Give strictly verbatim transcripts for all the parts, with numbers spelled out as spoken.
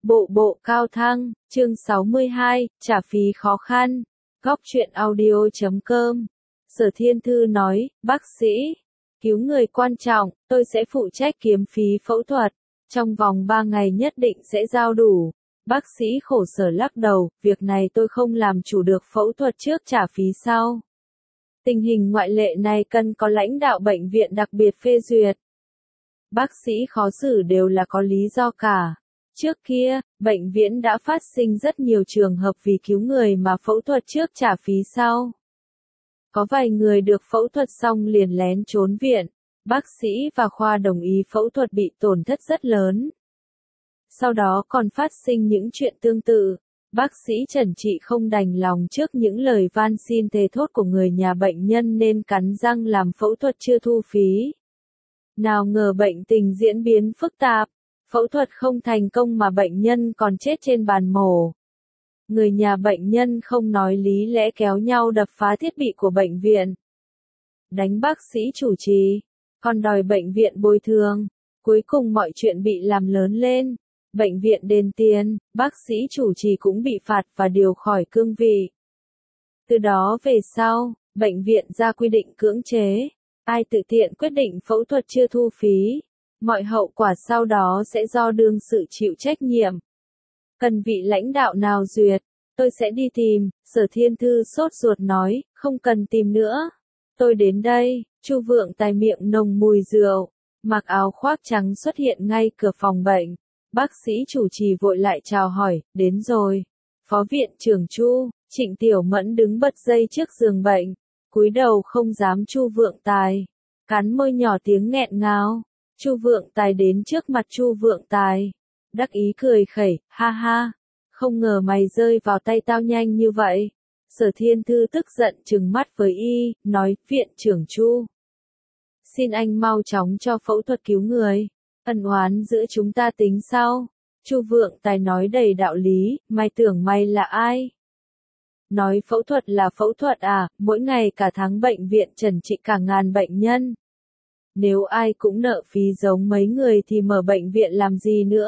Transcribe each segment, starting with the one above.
Bộ bộ cao thăng, chương sáu mươi hai, trả phí khó khăn. Góc truyện audio chấm com. Sở Thiên Thư nói, bác sĩ, cứu người quan trọng, tôi sẽ phụ trách kiếm phí phẫu thuật. Trong vòng ba ngày nhất định sẽ giao đủ. Bác sĩ khổ sở lắc đầu, việc này tôi không làm chủ được, phẫu thuật trước trả phí sau. Tình hình ngoại lệ này cần có lãnh đạo bệnh viện đặc biệt phê duyệt. Bác sĩ khó xử đều là có lý do cả. Trước kia, bệnh viện đã phát sinh rất nhiều trường hợp vì cứu người mà phẫu thuật trước trả phí sau. Có vài người được phẫu thuật xong liền lén trốn viện, bác sĩ và khoa đồng ý phẫu thuật bị tổn thất rất lớn. Sau đó còn phát sinh những chuyện tương tự, bác sĩ trần trị không đành lòng trước những lời van xin thề thốt của người nhà bệnh nhân nên cắn răng làm phẫu thuật chưa thu phí. Nào ngờ bệnh tình diễn biến phức tạp. Phẫu thuật không thành công mà bệnh nhân còn chết trên bàn mổ. Người nhà bệnh nhân không nói lý lẽ kéo nhau đập phá thiết bị của bệnh viện. Đánh bác sĩ chủ trì, còn đòi bệnh viện bồi thường. Cuối cùng mọi chuyện bị làm lớn lên. Bệnh viện đền tiền, bác sĩ chủ trì cũng bị phạt và điều khỏi cương vị. Từ đó về sau, bệnh viện ra quy định cưỡng chế. Ai tự tiện quyết định phẫu thuật chưa thu phí. Mọi hậu quả sau đó sẽ do đương sự chịu trách nhiệm. Cần vị lãnh đạo nào duyệt, tôi sẽ đi tìm, Sở Thiên Thư sốt ruột nói, không cần tìm nữa. Tôi đến đây, Chu Vượng Tài miệng nồng mùi rượu, mặc áo khoác trắng xuất hiện ngay cửa phòng bệnh. Bác sĩ chủ trì vội lại chào hỏi, đến rồi. Phó viện trưởng Chu, Trịnh Tiểu Mẫn đứng bật dây trước giường bệnh, cúi đầu không dám Chu Vượng Tài, cắn môi nhỏ tiếng nghẹn ngào. Chu Vượng Tài đến trước mặt Chu Vượng Tài, đắc ý cười khẩy, ha ha, không ngờ mày rơi vào tay tao nhanh như vậy. Sở Thiên Thư tức giận trừng mắt với y, nói, viện trưởng Chu, xin anh mau chóng cho phẫu thuật cứu người, ân oán giữa chúng ta tính sau. Chu Vượng Tài nói đầy đạo lý, mày tưởng mày là ai? Nói phẫu thuật là phẫu thuật à, mỗi ngày cả tháng bệnh viện trần trị cả ngàn bệnh nhân. Nếu ai cũng nợ phí giống mấy người thì mở bệnh viện làm gì nữa?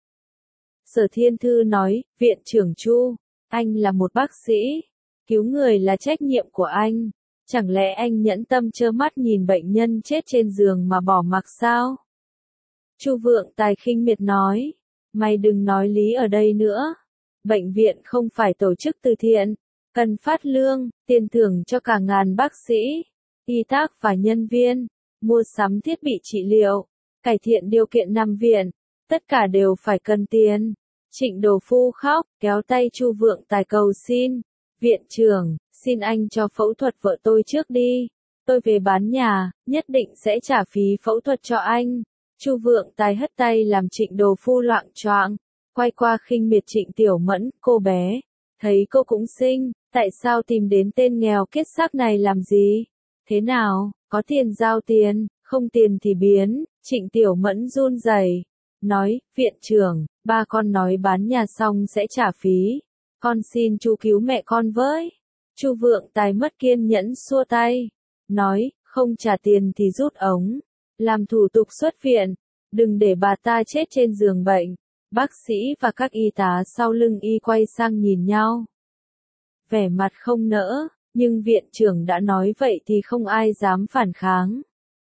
Sở Thiên Thư nói, viện trưởng Chu, anh là một bác sĩ, cứu người là trách nhiệm của anh. Chẳng lẽ anh nhẫn tâm trơ mắt nhìn bệnh nhân chết trên giường mà bỏ mặc sao? Chu Vượng Tài khinh miệt nói, mày đừng nói lý ở đây nữa. Bệnh viện không phải tổ chức từ thiện, cần phát lương, tiền thưởng cho cả ngàn bác sĩ, y tá và nhân viên. Mua sắm thiết bị trị liệu, cải thiện điều kiện nằm viện, tất cả đều phải cần tiền. Trịnh Đồ Phu khóc, kéo tay Chu Vượng Tài cầu xin, viện trưởng, xin anh cho phẫu thuật vợ tôi trước đi, tôi về bán nhà, nhất định sẽ trả phí phẫu thuật cho anh. Chu Vượng Tài hất tay làm Trịnh Đồ Phu loạng choạng, quay qua khinh miệt Trịnh Tiểu Mẫn, cô bé, thấy cô cũng xinh, tại sao tìm đến tên nghèo kiết xác này làm gì? Thế nào? Có tiền giao tiền, không tiền thì biến. Trịnh Tiểu Mẫn run rẩy, nói, viện trưởng, ba con nói bán nhà xong sẽ trả phí. Con xin chú cứu mẹ con với. Chu Vượng Tài mất kiên nhẫn xua tay, nói, không trả tiền thì rút ống, làm thủ tục xuất viện, đừng để bà ta chết trên giường bệnh. Bác sĩ và các y tá sau lưng y quay sang nhìn nhau, vẻ mặt không nỡ. Nhưng viện trưởng đã nói vậy thì không ai dám phản kháng.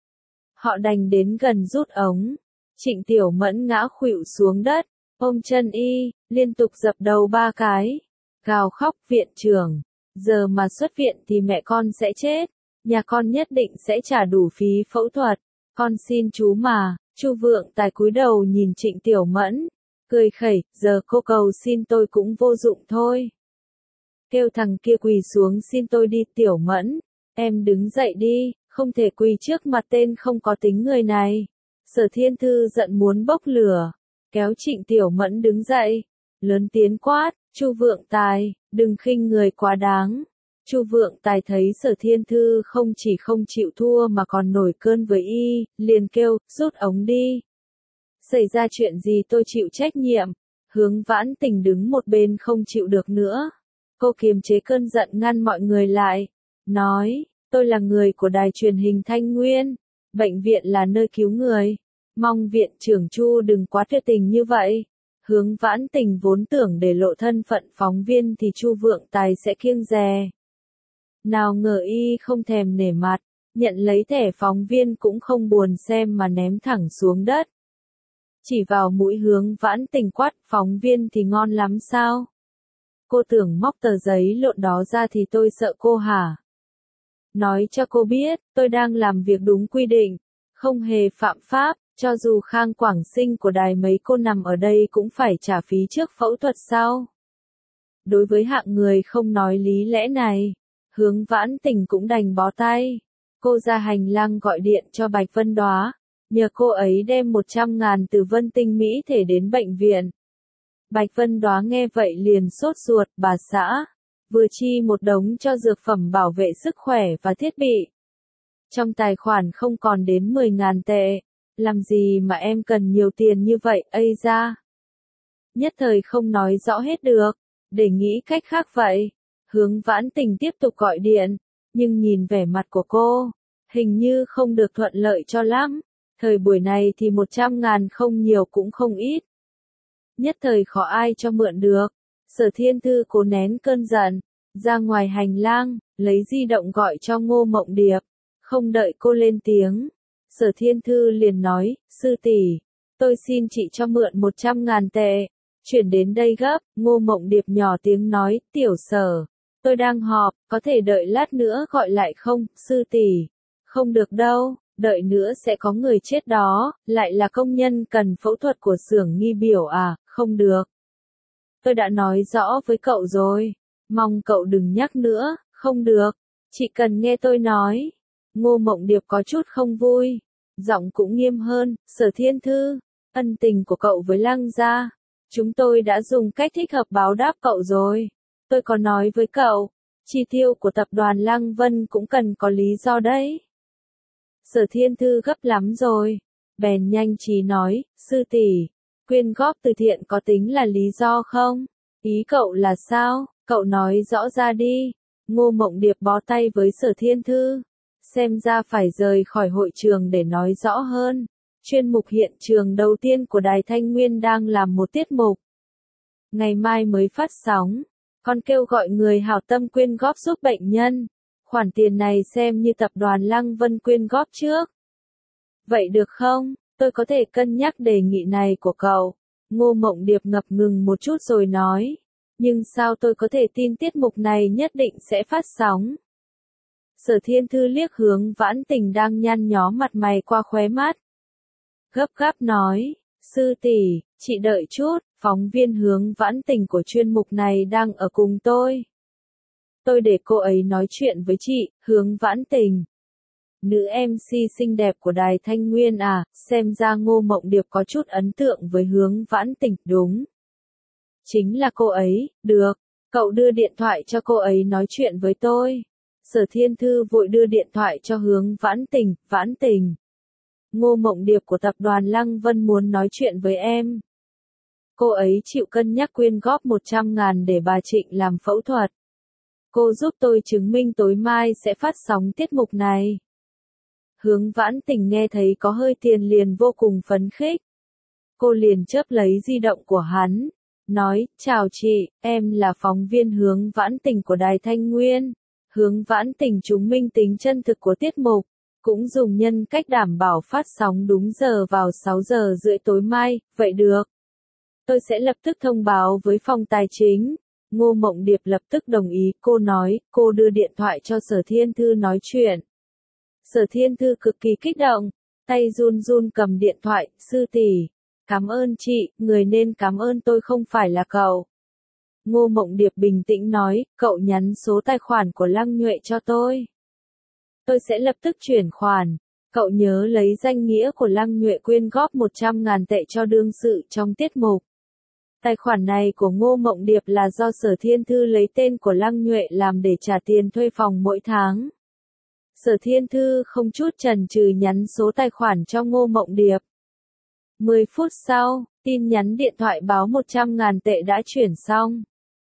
Họ đành đến gần rút ống. Trịnh Tiểu Mẫn ngã khuỵu xuống đất, ôm chân y, liên tục dập đầu ba cái. Gào khóc, viện trưởng, giờ mà xuất viện thì mẹ con sẽ chết. Nhà con nhất định sẽ trả đủ phí phẫu thuật. Con xin chú mà. Chu Vượng Tài cúi đầu nhìn Trịnh Tiểu Mẫn, cười khẩy, giờ cô cầu xin tôi cũng vô dụng thôi. Kêu thằng kia quỳ xuống xin tôi đi. Tiểu Mẫn, em đứng dậy đi, không thể quỳ trước mặt tên không có tính người này. Sở Thiên Thư giận muốn bốc lửa, kéo Trịnh Tiểu Mẫn đứng dậy, lớn tiếng quát, Chu Vượng Tài, đừng khinh người quá đáng. Chu Vượng Tài thấy Sở Thiên Thư không chỉ không chịu thua mà còn nổi cơn với y, liền kêu, rút ống đi. Xảy ra chuyện gì tôi chịu trách nhiệm. Hướng Vãn Tình đứng một bên không chịu được nữa. Cô kiềm chế cơn giận ngăn mọi người lại, nói, tôi là người của đài truyền hình Thanh Nguyên, bệnh viện là nơi cứu người, mong viện trưởng Chu đừng quá tuyệt tình như vậy. Hướng Vãn Tình vốn tưởng để lộ thân phận phóng viên thì Chu Vượng Tài sẽ kiêng dè. Nào ngờ y không thèm nể mặt, nhận lấy thẻ phóng viên cũng không buồn xem mà ném thẳng xuống đất. Chỉ vào mũi Hướng Vãn Tình quát, phóng viên thì ngon lắm sao? Cô tưởng móc tờ giấy lộn đó ra thì tôi sợ cô hả? Nói cho cô biết, tôi đang làm việc đúng quy định, không hề phạm pháp, cho dù Khang Quảng Sinh của đài mấy cô nằm ở đây cũng phải trả phí trước phẫu thuật sao? Đối với hạng người không nói lý lẽ này, Hướng Vãn Tình cũng đành bó tay. Cô ra hành lang gọi điện cho Bạch Vân Đóa, nhờ cô ấy đem một trăm ngàn từ Vân Tinh Mỹ thể đến bệnh viện. Bạch Vân Đóa nghe vậy liền sốt ruột, bà xã, vừa chi một đống cho dược phẩm bảo vệ sức khỏe và thiết bị. Trong tài khoản không còn đến mười ngàn tệ, làm gì mà em cần nhiều tiền như vậy, ây ra. Nhất thời không nói rõ hết được, để nghĩ cách khác vậy. Hướng Vãn Tình tiếp tục gọi điện, nhưng nhìn vẻ mặt của cô, hình như không được thuận lợi cho lắm. Thời buổi này thì một trăm ngàn không nhiều cũng không ít. Nhất thời khó ai cho mượn được. Sở Thiên Thư cố nén cơn giận, ra ngoài hành lang, lấy di động gọi cho Ngô Mộng Điệp. Không đợi cô lên tiếng, Sở Thiên Thư liền nói, sư tỷ, tôi xin chị cho mượn một trăm ngàn tệ, chuyển đến đây gấp. Ngô Mộng Điệp nhỏ tiếng nói, tiểu Sở, tôi đang họp, có thể đợi lát nữa gọi lại không, sư tỷ? Không được đâu, đợi nữa sẽ có người chết đó, lại là công nhân cần phẫu thuật của xưởng nghi biểu à, không được. Tôi đã nói rõ với cậu rồi, mong cậu đừng nhắc nữa, không được, chỉ cần nghe tôi nói. Ngô Mộng Điệp có chút không vui, giọng cũng nghiêm hơn, Sở Thiên Thư, ân tình của cậu với Lăng gia, chúng tôi đã dùng cách thích hợp báo đáp cậu rồi. Tôi có nói với cậu, chi tiêu của tập đoàn Lăng Vân cũng cần có lý do đấy. Sở Thiên Thư gấp lắm rồi, bèn nhanh trí nói, sư tỷ, quyên góp từ thiện có tính là lý do không? Ý cậu là sao? Cậu nói rõ ra đi. Ngô Mộng Điệp bó tay với Sở Thiên Thư, xem ra phải rời khỏi hội trường để nói rõ hơn. Chuyên mục hiện trường đầu tiên của Đài Thanh Nguyên đang làm một tiết mục. Ngày mai mới phát sóng, còn kêu gọi người hảo tâm quyên góp giúp bệnh nhân. Khoản tiền này xem như tập đoàn Lăng Vân quyên góp trước. Vậy được không? Tôi có thể cân nhắc đề nghị này của cậu. Ngô Mộng Điệp ngập ngừng một chút rồi nói. Nhưng sao tôi có thể tin tiết mục này nhất định sẽ phát sóng? Sở Thiên Thư liếc Hướng Vãn Tình đang nhăn nhó mặt mày qua khóe mắt. Gấp gáp nói, sư tỷ, chị đợi chút, phóng viên Hướng Vãn Tình của chuyên mục này đang ở cùng tôi. Tôi để cô ấy nói chuyện với chị, Hướng Vãn Tình. Nữ em xê xinh đẹp của Đài Thanh Nguyên à, xem ra Ngô Mộng Điệp có chút ấn tượng với Hướng Vãn Tình, đúng. Chính là cô ấy, được, cậu đưa điện thoại cho cô ấy nói chuyện với tôi. Sở Thiên Thư vội đưa điện thoại cho Hướng Vãn Tình, Vãn Tình. Ngô Mộng Điệp của tập đoàn Lăng Vân muốn nói chuyện với em. Cô ấy chịu cân nhắc quyên góp một trăm ngàn để bà Trịnh làm phẫu thuật. Cô giúp tôi chứng minh tối mai sẽ phát sóng tiết mục này. Hướng Vãn Tình nghe thấy có hơi tiền liền vô cùng phấn khích. Cô liền chớp lấy di động của hắn, nói, chào chị, em là phóng viên Hướng Vãn Tình của Đài Thanh Nguyên. Hướng Vãn Tình chứng minh tính chân thực của tiết mục, cũng dùng nhân cách đảm bảo phát sóng đúng giờ vào sáu giờ rưỡi tối mai, vậy được. Tôi sẽ lập tức thông báo với phòng tài chính. Ngô Mộng Điệp lập tức đồng ý, cô nói, cô đưa điện thoại cho Sở Thiên Thư nói chuyện. Sở Thiên Thư cực kỳ kích động, tay run run cầm điện thoại, sư tỷ, cảm ơn chị, người nên cảm ơn tôi không phải là cậu. Ngô Mộng Điệp bình tĩnh nói, cậu nhắn số tài khoản của Lăng Nhuệ cho tôi. Tôi sẽ lập tức chuyển khoản, cậu nhớ lấy danh nghĩa của Lăng Nhuệ quyên góp một trăm ngàn tệ cho đương sự trong tiết mục. Tài khoản này của Ngô Mộng Điệp là do Sở Thiên Thư lấy tên của Lăng Nhuệ làm để trả tiền thuê phòng mỗi tháng. Sở Thiên Thư không chút chần chừ nhắn số tài khoản cho Ngô Mộng Điệp. mười phút sau, tin nhắn điện thoại báo một trăm ngàn tệ đã chuyển xong.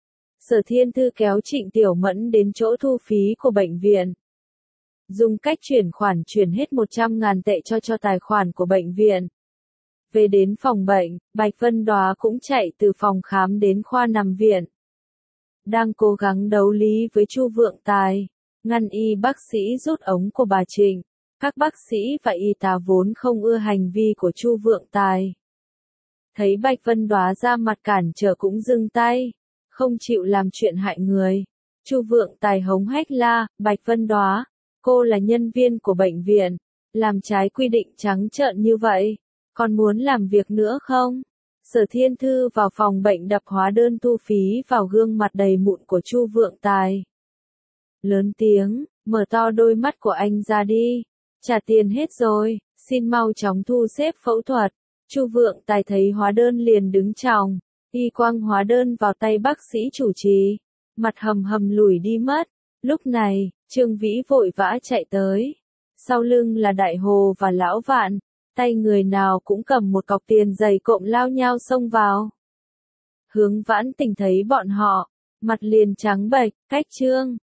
Sở Thiên Thư kéo Trịnh Tiểu Mẫn đến chỗ thu phí của bệnh viện. Dùng cách chuyển khoản chuyển hết một trăm ngàn tệ cho cho tài khoản của bệnh viện. Về đến phòng bệnh, Bạch Vân Đóa cũng chạy từ phòng khám đến khoa nằm viện. Đang cố gắng đấu lý với Chu Vượng Tài, ngăn y bác sĩ rút ống của bà Trịnh. Các bác sĩ và y tá vốn không ưa hành vi của Chu Vượng Tài. Thấy Bạch Vân Đóa ra mặt cản trở cũng dừng tay, không chịu làm chuyện hại người. Chu Vượng Tài hống hách la, Bạch Vân Đóa, cô là nhân viên của bệnh viện, làm trái quy định trắng trợn như vậy, còn muốn làm việc nữa không? Sở Thiên Thư vào phòng bệnh đập hóa đơn thu phí vào gương mặt đầy mụn của Chu Vượng Tài. Lớn tiếng, mở to đôi mắt của anh ra đi, trả tiền hết rồi, xin mau chóng thu xếp phẫu thuật. Chu Vượng Tài thấy hóa đơn liền đứng chòng, y quăng hóa đơn vào tay bác sĩ chủ trì, mặt hầm hầm lùi đi mất. Lúc này, Trương Vĩ vội vã chạy tới, sau lưng là Đại Hồ và Lão Vạn, tay người nào cũng cầm một cọc tiền dày cộm lao nhau xông vào. Hướng Vãn Tình thấy bọn họ, mặt liền trắng bệch, cách Trương